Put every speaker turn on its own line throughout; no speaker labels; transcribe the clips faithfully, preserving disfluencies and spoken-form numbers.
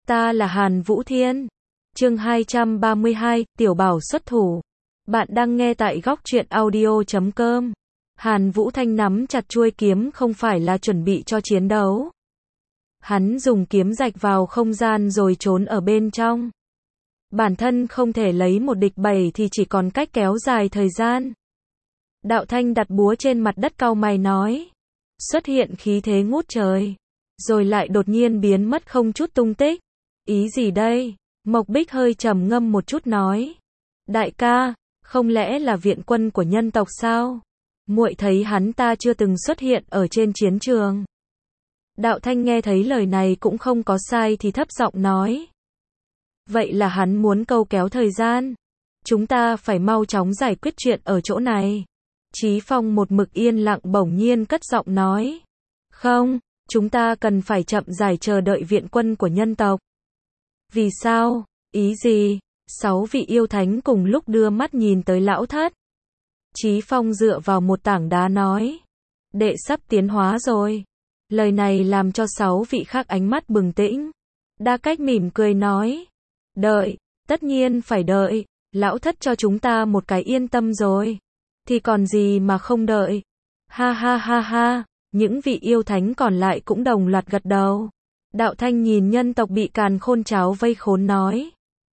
Ta là Hàn Vũ Thiên. Chương hai trăm ba mươi hai, Tiểu Bảo xuất thủ. Bạn đang nghe tại góc truyện audio chấm com. Hàn Vũ Thanh nắm chặt chuôi kiếm không phải là chuẩn bị cho chiến đấu. Hắn dùng kiếm rạch vào không gian rồi trốn ở bên trong. Bản thân không thể lấy một địch bảy thì chỉ còn cách kéo dài thời gian. Đạo Thanh đặt búa trên mặt đất cau mày nói. Xuất hiện khí thế ngút trời. Rồi lại đột nhiên biến mất không chút tung tích. Ý gì đây? Mộc Bích hơi trầm ngâm một chút nói. Đại ca, không lẽ là viện quân của nhân tộc sao? Muội thấy hắn ta chưa từng xuất hiện ở trên chiến trường. Đạo Thanh nghe thấy lời này cũng không có sai thì thấp giọng nói. Vậy là hắn muốn câu kéo thời gian. Chúng ta phải mau chóng giải quyết chuyện ở chỗ này. Chí Phong một mực yên lặng bỗng nhiên cất giọng nói. Không, chúng ta cần phải chậm rãi chờ đợi viện quân của nhân tộc. Vì sao? Ý gì? Sáu vị yêu thánh cùng lúc đưa mắt nhìn tới lão thất. Chí Phong dựa vào một tảng đá nói. Đệ sắp tiến hóa rồi. Lời này làm cho sáu vị khác ánh mắt bừng tĩnh. Đa Cách mỉm cười nói. Đợi, tất nhiên phải đợi. Lão thất cho chúng ta một cái yên tâm rồi. Thì còn gì mà không đợi. Ha ha ha ha. Những vị yêu thánh còn lại cũng đồng loạt gật đầu. Đạo Thanh nhìn nhân tộc bị Càn Khôn Cháo vây khốn nói.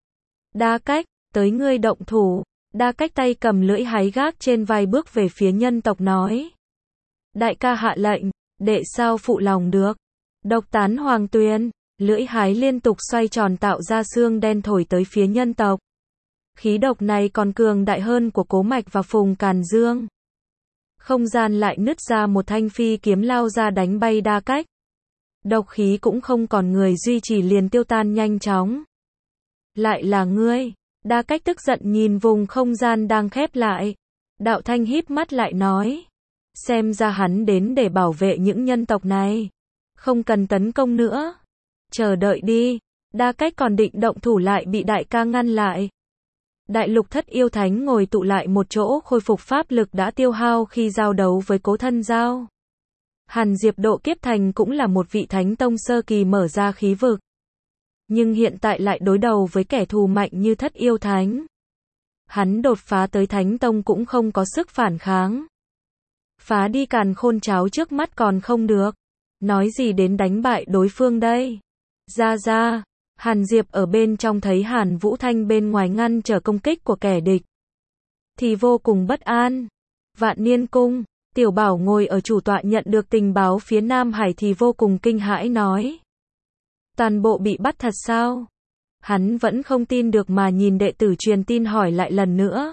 Đa Cách, tới ngươi động thủ. Đa Cách tay cầm lưỡi hái gác trên vai bước về phía nhân tộc nói. Đại ca hạ lệnh, đệ sao phụ lòng được. Độc tán hoàng tuyền, lưỡi hái liên tục xoay tròn tạo ra xương đen thổi tới phía nhân tộc. Khí độc này còn cường đại hơn của Cố Mạch và Phùng Càn Dương. Không gian lại nứt ra một thanh phi kiếm lao ra đánh bay Đa Cách. Độc khí cũng không còn người duy trì liền tiêu tan nhanh chóng. Lại là ngươi. Đa Cách tức giận nhìn vùng không gian đang khép lại. Đạo Thanh híp mắt lại nói. Xem ra hắn đến để bảo vệ những nhân tộc này. Không cần tấn công nữa. Chờ đợi đi. Đa Cách còn định động thủ lại bị đại ca ngăn lại. Đại lục thất yêu thánh ngồi tụ lại một chỗ khôi phục pháp lực đã tiêu hao khi giao đấu với Cố Thân Giao. Hàn Diệp độ kiếp thành cũng là một vị thánh tông sơ kỳ mở ra khí vực. Nhưng hiện tại lại đối đầu với kẻ thù mạnh như thất yêu thánh. Hắn đột phá tới thánh tông cũng không có sức phản kháng. Phá đi Càn Khôn Cháo trước mắt còn không được. Nói gì đến đánh bại đối phương đây? Ra ra. Hàn Diệp ở bên trong thấy Hàn Vũ Thanh bên ngoài ngăn trở công kích của kẻ địch. Thì vô cùng bất an. Vạn Niên Cung. Tiểu Bảo ngồi ở chủ tọa nhận được tình báo phía Nam Hải thì vô cùng kinh hãi nói. Toàn bộ bị bắt thật sao? Hắn vẫn không tin được mà nhìn đệ tử truyền tin hỏi lại lần nữa.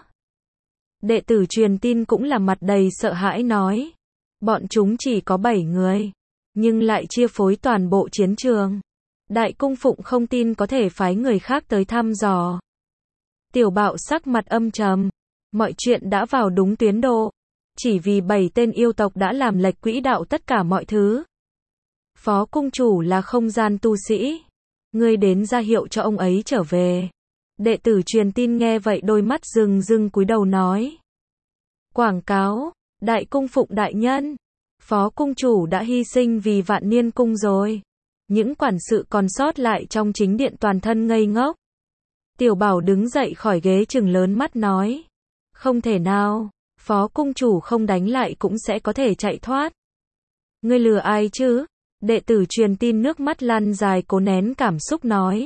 Đệ tử truyền tin cũng là mặt đầy sợ hãi nói. Bọn chúng chỉ có bảy người. Nhưng lại chia phối toàn bộ chiến trường. Đại Cung Phụng không tin có thể phái người khác tới thăm dò. Tiểu Bảo sắc mặt âm trầm. Mọi chuyện đã vào đúng tiến độ. Chỉ vì bảy tên yêu tộc đã làm lệch quỹ đạo tất cả mọi thứ. Phó cung chủ là không gian tu sĩ. Ngươi đến ra hiệu cho ông ấy trở về. Đệ tử truyền tin nghe vậy đôi mắt rừng rừng cúi đầu nói. Quảng cáo, Đại Cung Phụng đại nhân. Phó cung chủ đã hy sinh vì Vạn Niên Cung rồi. Những quản sự còn sót lại trong chính điện toàn thân ngây ngốc. Tiểu Bảo đứng dậy khỏi ghế trừng lớn mắt nói. Không thể nào. Phó cung chủ không đánh lại cũng sẽ có thể chạy thoát. Ngươi lừa ai chứ? Đệ tử truyền tin nước mắt lăn dài cố nén cảm xúc nói.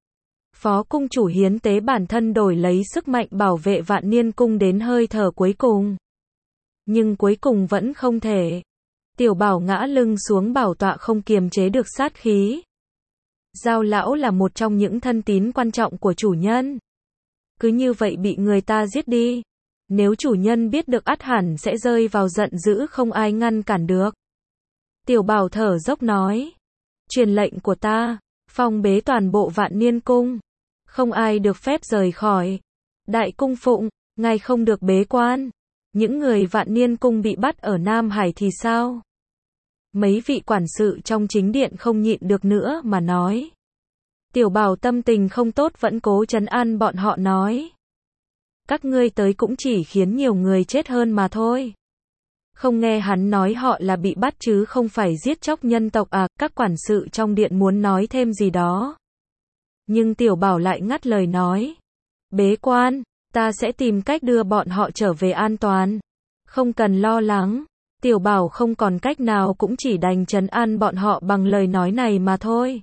Phó cung chủ hiến tế bản thân đổi lấy sức mạnh bảo vệ Vạn Niên Cung đến hơi thở cuối cùng. Nhưng cuối cùng vẫn không thể. Tiểu Bảo ngã lưng xuống bảo tọa không kiềm chế được sát khí. Giao lão là một trong những thân tín quan trọng của chủ nhân. Cứ như vậy bị người ta giết đi. Nếu chủ nhân biết được ắt hẳn sẽ rơi vào giận dữ không ai ngăn cản được. Tiểu Bảo thở dốc nói. Truyền lệnh của ta, phong bế toàn bộ Vạn Niên Cung. Không ai được phép rời khỏi. Đại Cung Phụng, ngài không được bế quan. Những người Vạn Niên Cung bị bắt ở Nam Hải thì sao? Mấy vị quản sự trong chính điện không nhịn được nữa mà nói. Tiểu Bảo tâm tình không tốt vẫn cố trấn an bọn họ nói. Các ngươi tới cũng chỉ khiến nhiều người chết hơn mà thôi. Không nghe hắn nói họ là bị bắt chứ không phải giết chóc nhân tộc à, các quản sự trong điện muốn nói thêm gì đó. Nhưng Tiểu Bảo lại ngắt lời nói. Bế quan, ta sẽ tìm cách đưa bọn họ trở về an toàn. Không cần lo lắng. Tiểu Bảo không còn cách nào cũng chỉ đành trấn an bọn họ bằng lời nói này mà thôi.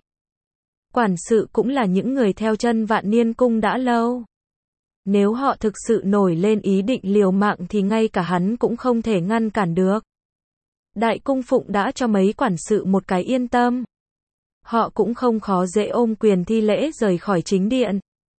Quản sự cũng là những người theo chân Vạn Niên Cung đã lâu. Nếu họ thực sự nổi lên ý định liều mạng thì ngay cả hắn cũng không thể ngăn cản được. Đại cung phụng đã cho mấy quản sự một cái yên tâm. Họ cũng không khó dễ ôm quyền thi lễ rời khỏi chính điện.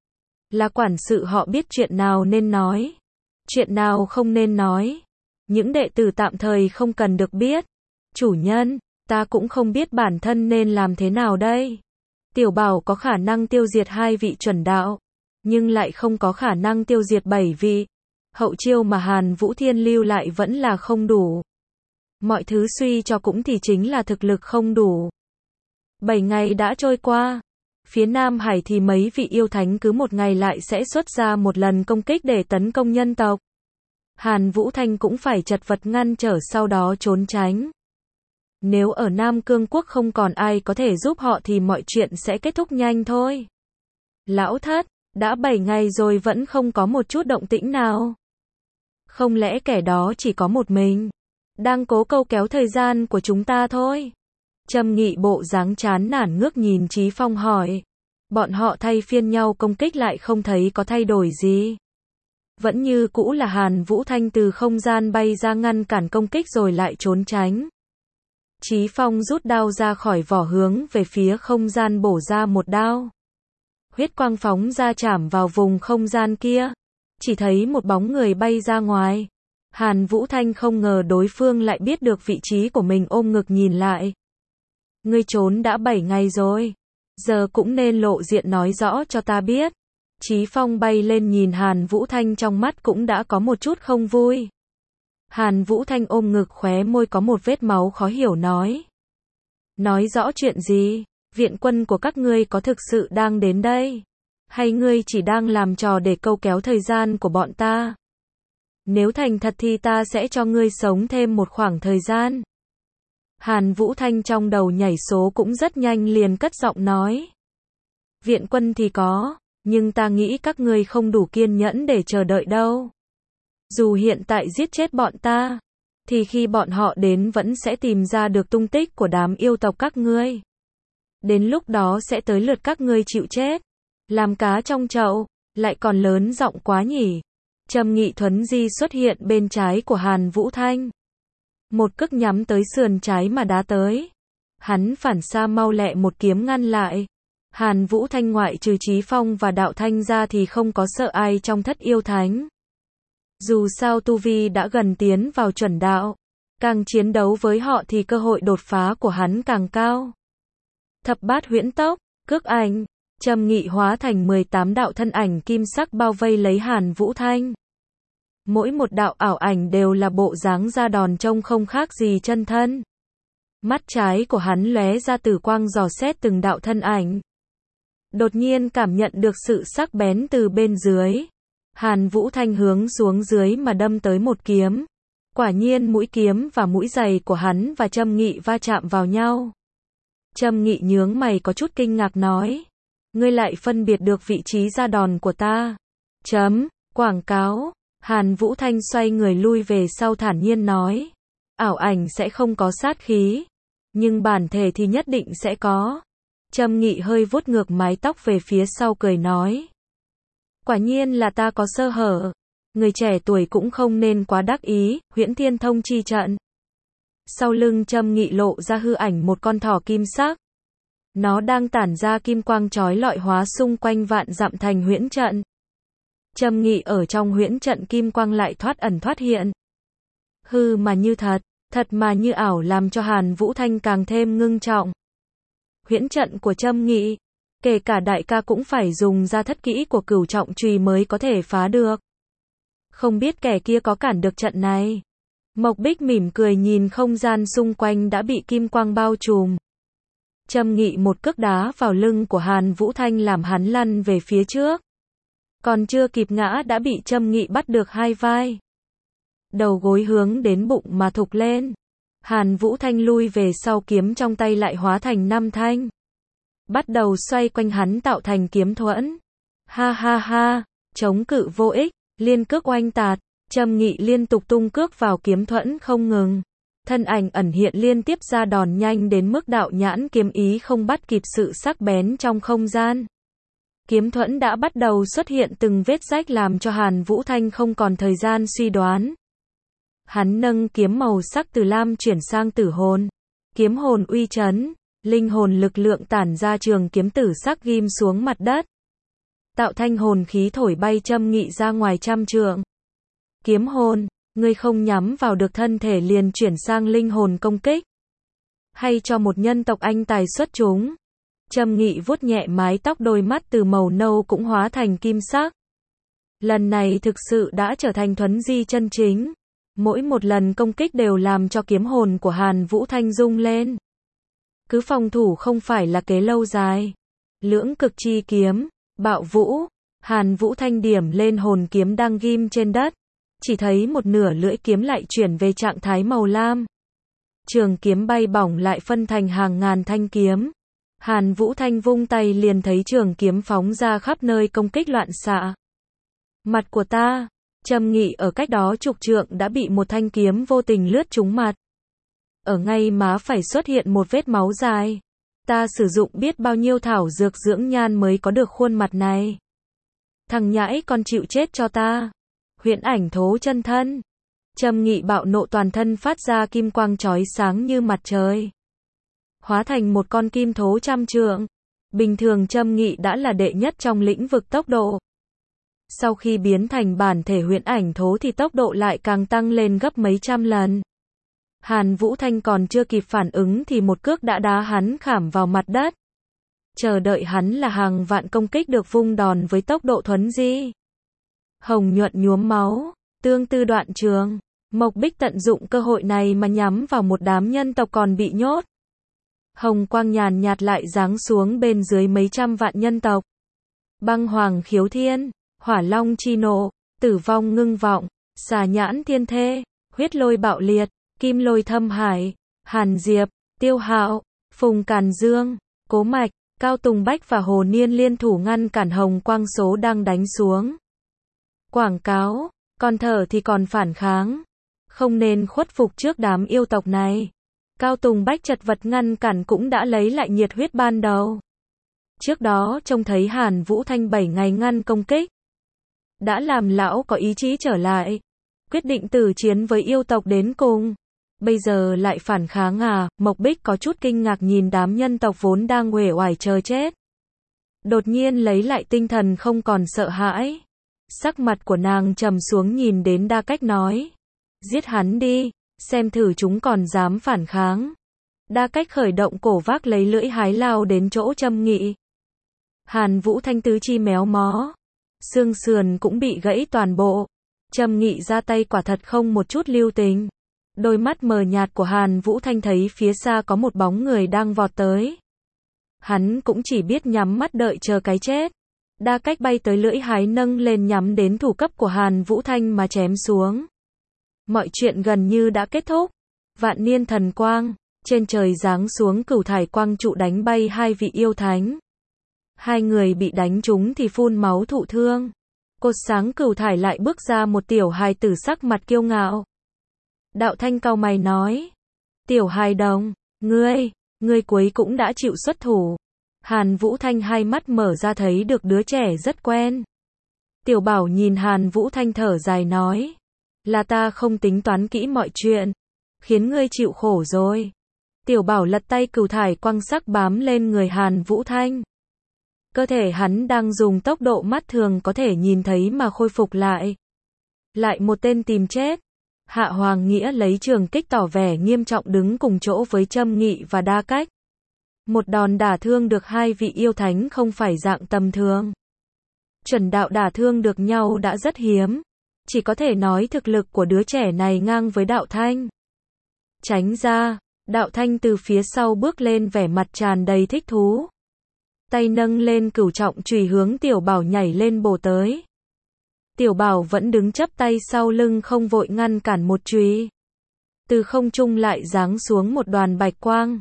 Là quản sự họ biết chuyện nào nên nói, chuyện nào không nên nói. Những đệ tử tạm thời không cần được biết. Chủ nhân, ta cũng không biết bản thân nên làm thế nào đây. Tiểu Bảo có khả năng tiêu diệt hai vị chuẩn đạo, nhưng lại không có khả năng tiêu diệt bảy vị. Hậu chiêu mà Hàn Vũ Thiên lưu lại vẫn là không đủ. Mọi thứ suy cho cũng thì chính là thực lực không đủ. Bảy ngày đã trôi qua. Phía Nam Hải thì mấy vị yêu thánh cứ một ngày lại sẽ xuất ra một lần công kích để tấn công nhân tộc. Hàn Vũ Thanh cũng phải chật vật ngăn trở sau đó trốn tránh. Nếu ở Nam Cương Quốc không còn ai có thể giúp họ thì mọi chuyện sẽ kết thúc nhanh thôi. Lão thất, đã bảy ngày rồi vẫn không có một chút động tĩnh nào. Không lẽ kẻ đó chỉ có một mình, đang cố câu kéo thời gian của chúng ta thôi? Trầm Nghị bộ dáng chán nản ngước nhìn Chí Phong hỏi. Bọn họ thay phiên nhau công kích lại không thấy có thay đổi gì. Vẫn như cũ là Hàn Vũ Thanh từ không gian bay ra ngăn cản công kích rồi lại trốn tránh. Chí Phong rút đao ra khỏi vỏ hướng về phía không gian bổ ra một đao. Huyết quang phóng ra chạm vào vùng không gian kia. Chỉ thấy một bóng người bay ra ngoài. Hàn Vũ Thanh không ngờ đối phương lại biết được vị trí của mình, ôm ngực nhìn lại. Ngươi trốn đã bảy ngày rồi. Giờ cũng nên lộ diện nói rõ cho ta biết. Chí Phong bay lên nhìn Hàn Vũ Thanh, trong mắt cũng đã có một chút không vui. Hàn Vũ Thanh ôm ngực, khóe môi có một vết máu khó hiểu nói. Nói rõ chuyện gì? Viện quân của các ngươi có thực sự đang đến đây? Hay ngươi chỉ đang làm trò để câu kéo thời gian của bọn ta? Nếu thành thật thì ta sẽ cho ngươi sống thêm một khoảng thời gian. Hàn Vũ Thanh trong đầu nhảy số cũng rất nhanh, liền cất giọng nói. Viện quân thì có, nhưng ta nghĩ các ngươi không đủ kiên nhẫn để chờ đợi đâu. Dù hiện tại giết chết bọn ta, thì khi bọn họ đến vẫn sẽ tìm ra được tung tích của đám yêu tộc các ngươi. Đến lúc đó sẽ tới lượt các ngươi chịu chết. Làm cá trong chậu, lại còn lớn giọng quá nhỉ. Trầm Nghị thuấn di xuất hiện bên trái của Hàn Vũ Thanh. Một cước nhắm tới sườn trái mà đá tới. Hắn phản xa mau lẹ một kiếm ngăn lại. Hàn Vũ Thanh ngoại trừ Chí Phong và Đạo Thanh ra thì không có sợ ai trong thất yêu thánh. Dù sao tu vi đã gần tiến vào chuẩn đạo, càng chiến đấu với họ thì cơ hội đột phá của hắn càng cao. Thập bát huyễn tốc, cước ảnh, Trầm Nghị hóa thành mười tám đạo thân ảnh kim sắc bao vây lấy Hàn Vũ Thanh. Mỗi một đạo ảo ảnh đều là bộ dáng ra đòn, trông không khác gì chân thân. Mắt trái của hắn lóe ra tử quang dò xét từng đạo thân ảnh. Đột nhiên cảm nhận được sự sắc bén từ bên dưới. Hàn Vũ Thanh hướng xuống dưới mà đâm tới một kiếm. Quả nhiên mũi kiếm và mũi giày của hắn và Trầm Nghị va chạm vào nhau. Trầm Nghị nhướng mày có chút kinh ngạc nói. Ngươi lại phân biệt được vị trí ra đòn của ta. Chấm, quảng cáo. Hàn Vũ Thanh xoay người lui về sau thản nhiên nói. Ảo ảnh sẽ không có sát khí, nhưng bản thể thì nhất định sẽ có. Trầm Nghị hơi vuốt ngược mái tóc về phía sau cười nói. Quả nhiên là ta có sơ hở. Người trẻ tuổi cũng không nên quá đắc ý. Huyễn Thiên Thông chi trận. Sau lưng Trầm Nghị lộ ra hư ảnh một con thỏ kim sắc. Nó đang tản ra kim quang chói lọi hóa xung quanh vạn dặm thành huyễn trận. Trầm Nghị ở trong huyễn trận kim quang lại thoát ẩn thoát hiện. Hư mà như thật, thật mà như ảo, làm cho Hàn Vũ Thanh càng thêm ngưng trọng. Huyễn trận của Trầm Nghị, kể cả đại ca cũng phải dùng ra thất kỹ của Cửu Trọng Chùy mới có thể phá được. Không biết kẻ kia có cản được trận này. Mộc Bích mỉm cười nhìn không gian xung quanh đã bị kim quang bao trùm. Trầm Nghị một cước đá vào lưng của Hàn Vũ Thanh làm hắn lăn về phía trước. Còn chưa kịp ngã đã bị Trầm Nghị bắt được hai vai. Đầu gối hướng đến bụng mà thục lên. Hàn Vũ Thanh lui về sau, kiếm trong tay lại hóa thành năm thanh. bắt đầu xoay quanh hắn tạo thành kiếm thuẫn. Ha ha ha, chống cự vô ích, liên cước oanh tạt, Trâm Nghị liên tục tung cước vào kiếm thuẫn không ngừng. Thân ảnh ẩn hiện liên tiếp ra đòn nhanh đến mức đạo nhãn kiếm ý không bắt kịp sự sắc bén trong không gian. Kiếm thuẫn đã bắt đầu xuất hiện từng vết rách làm cho Hàn Vũ Thanh không còn thời gian suy đoán. Hắn nâng kiếm màu sắc từ lam chuyển sang tử hồn. Kiếm hồn uy chấn, linh hồn lực lượng tản ra trường kiếm tử sắc ghim xuống mặt đất. Tạo thanh hồn khí thổi bay Trâm Nghị ra ngoài trăm trượng. Kiếm hồn, ngươi không nhắm vào được thân thể liền chuyển sang linh hồn công kích. Hay cho một nhân tộc anh tài xuất chúng. Trâm Nghị vuốt nhẹ mái tóc, đôi mắt từ màu nâu cũng hóa thành kim sắc. Lần này thực sự đã trở thành thuấn di chân chính. Mỗi một lần công kích đều làm cho kiếm hồn của Hàn Vũ Thanh rung lên. Cứ phòng thủ không phải là kế lâu dài. Lưỡng cực chi kiếm, bạo vũ, Hàn Vũ Thanh điểm lên hồn kiếm đang ghim trên đất. Chỉ thấy một nửa lưỡi kiếm lại chuyển về trạng thái màu lam. Trường kiếm bay bổng lại phân thành hàng ngàn thanh kiếm. Hàn Vũ Thanh vung tay liền thấy trường kiếm phóng ra khắp nơi công kích loạn xạ. Mặt của ta, Trâm Nghị ở cách đó chục trượng đã bị một thanh kiếm vô tình lướt trúng mặt. Ở ngay má phải xuất hiện một vết máu dài. Ta sử dụng biết bao nhiêu thảo dược dưỡng nhan mới có được khuôn mặt này. Thằng nhãi con chịu chết cho ta. Huyễn ảnh thố chân thân. Trâm Nghị bạo nộ, toàn thân phát ra kim quang chói sáng như mặt trời. Hóa thành một con kim thố trăm trượng. Bình thường Trâm Nghị đã là đệ nhất trong lĩnh vực tốc độ. Sau khi biến thành bản thể huyễn ảnh thố thì tốc độ lại càng tăng lên gấp mấy trăm lần. Hàn Vũ Thanh còn chưa kịp phản ứng thì một cước đã đá hắn khảm vào mặt đất. Chờ đợi hắn là hàng vạn công kích được vung đòn với tốc độ thuấn di. Hồng nhuận nhuốm máu, tương tư đoạn trường. Mộc Bích tận dụng cơ hội này mà nhắm vào một đám nhân tộc còn bị nhốt. Hồng quang nhàn nhạt lại giáng xuống bên dưới mấy trăm vạn nhân tộc. Băng hoàng khiếu thiên, hỏa long chi nộ, tử vong ngưng vọng, xà nhãn thiên thê, huyết lôi bạo liệt, kim lôi thâm hải, Hàn Diệp, Tiêu Hạo, Phùng Càn Dương, Cố Mạch, Cao Tùng Bách và Hồ Niên liên thủ ngăn cản hồng quang số đang đánh xuống. Quảng cáo, còn thở thì còn phản kháng. Không nên khuất phục trước đám yêu tộc này. Cao Tùng Bách chật vật ngăn cản cũng đã lấy lại nhiệt huyết ban đầu. Trước đó trông thấy Hàn Vũ Thanh bảy ngày ngăn công kích. Đã làm lão có ý chí trở lại. Quyết định tử chiến với yêu tộc đến cùng. Bây giờ lại phản kháng à? Mộc Bích có chút kinh ngạc nhìn đám nhân tộc vốn đang uể oải chờ chết. Đột nhiên lấy lại tinh thần, không còn sợ hãi. Sắc mặt của nàng trầm xuống, nhìn đến Đa Cách nói. Giết hắn đi, xem thử chúng còn dám phản kháng. Đa Cách khởi động cổ vác lấy lưỡi hái lao đến chỗ Trâm Nghị. Hàn Vũ Thanh tứ chi méo mó. Xương sườn cũng bị gãy toàn bộ. Trâm Nghị ra tay quả thật không một chút lưu tình. Đôi mắt mờ nhạt của Hàn Vũ Thanh thấy phía xa có một bóng người đang vọt tới. Hắn cũng chỉ biết nhắm mắt đợi chờ cái chết. Đa Cách bay tới, lưỡi hái nâng lên nhắm đến thủ cấp của Hàn Vũ Thanh mà chém xuống. Mọi chuyện gần như đã kết thúc. Vạn niên thần quang, trên trời giáng xuống cửu thải quang trụ đánh bay hai vị yêu thánh. Hai người bị đánh trúng thì phun máu thụ thương. Cột sáng cửu thải lại bước ra một tiểu hài tử sắc mặt kiêu ngạo. Đạo Thanh cau mày nói. Tiểu hài đồng, ngươi, ngươi cuối cũng đã chịu xuất thủ. Hàn Vũ Thanh hai mắt mở ra thấy được đứa trẻ rất quen. Tiểu Bảo nhìn Hàn Vũ Thanh thở dài nói. Là ta không tính toán kỹ mọi chuyện. Khiến ngươi chịu khổ rồi. Tiểu Bảo lật tay, cửu thải quang sắc bám lên người Hàn Vũ Thanh. Cơ thể hắn đang dùng tốc độ mắt thường có thể nhìn thấy mà khôi phục lại. Lại một tên tìm chết. Hạ Hoàng Nghĩa lấy trường kích tỏ vẻ nghiêm trọng đứng cùng chỗ với Trâm Nghị và Đa Cách. Một đòn đả thương được hai vị yêu thánh không phải dạng tầm thường. Chuẩn đạo đả thương được nhau đã rất hiếm. Chỉ có thể nói thực lực của đứa trẻ này ngang với Đạo Thanh. Tránh ra, Đạo Thanh từ phía sau bước lên, vẻ mặt tràn đầy thích thú. Tay nâng lên cửu trọng chùy hướng Tiểu Bảo nhảy lên bổ tới. Tiểu Bảo vẫn đứng chắp tay sau lưng không vội ngăn cản một chùy. Từ không trung lại giáng xuống một đoàn bạch quang.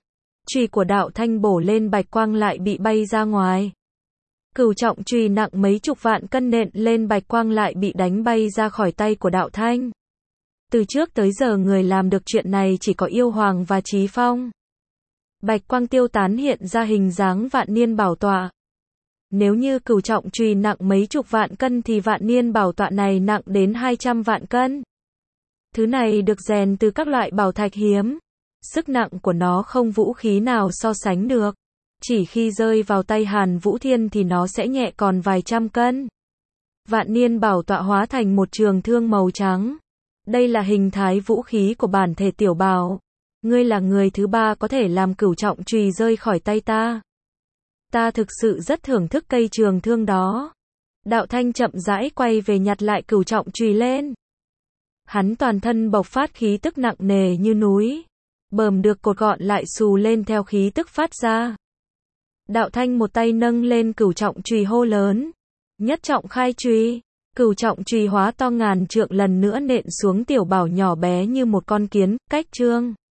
Chùy của Đạo Thanh bổ lên bạch quang lại bị bay ra ngoài. Cửu trọng chùy nặng mấy chục vạn cân nện lên bạch quang lại bị đánh bay ra khỏi tay của Đạo Thanh. Từ trước tới giờ người làm được chuyện này chỉ có Yêu Hoàng và Chí Phong. Bạch quang tiêu tán hiện ra hình dáng vạn niên bảo tọa. Nếu như cửu trọng chùy nặng mấy chục vạn cân thì vạn niên bảo tọa này nặng đến hai trăm vạn cân. Thứ này được rèn từ các loại bảo thạch hiếm. Sức nặng của nó không vũ khí nào so sánh được. Chỉ khi rơi vào tay Hàn Vũ Thiên thì nó sẽ nhẹ còn vài trăm cân. Vạn niên bảo tọa hóa thành một trường thương màu trắng. Đây là hình thái vũ khí của bản thể Tiểu Bảo. Ngươi là người thứ ba có thể làm cửu trọng chùy rơi khỏi tay ta. Ta thực sự rất thưởng thức cây trường thương đó. Đạo Thanh chậm rãi quay về nhặt lại cửu trọng chùy lên. Hắn toàn thân bộc phát khí tức nặng nề như núi. Bờm được cột gọn lại xù lên theo khí tức phát ra. Đạo Thanh một tay nâng lên cửu trọng chùy hô lớn. Nhất trọng khai chùy. Cửu trọng chùy hóa to ngàn trượng lần nữa nện xuống Tiểu Bảo nhỏ bé như một con kiến, cách trương.